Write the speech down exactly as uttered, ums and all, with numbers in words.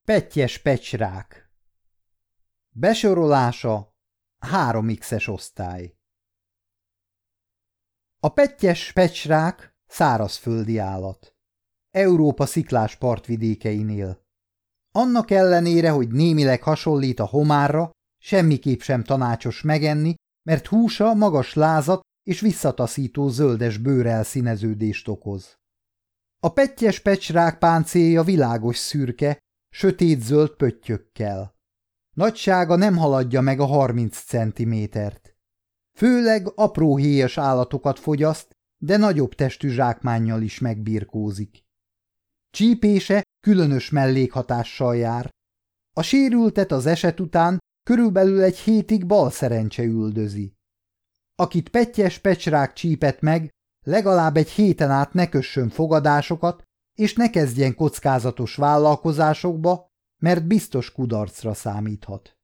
Pettyes pecsrák. Besorolása három iksz-es osztály. A pettyes pecsrák szárazföldi állat. Európa sziklás partvidékein él. Annak ellenére, hogy némileg hasonlít a homárra, semmiképp sem tanácsos megenni, mert húsa magas lázat és visszataszító zöldes bőrelszíneződést okoz. A pettyes pecsrák páncélja világos szürke, sötétzöld pöttyökkel. Nagysága nem haladja meg a harminc centimétert. Főleg apró héjas állatokat fogyaszt, de nagyobb testű zsákmánnyal is megbirkózik. Csípése különös mellékhatással jár. A sérültet az eset után körülbelül egy hétig balszerencse üldözi. Akit pettyes pecsrák csípett meg, legalább egy héten át ne kössön fogadásokat, és ne kezdjen kockázatos vállalkozásokba, mert biztos kudarcra számíthat.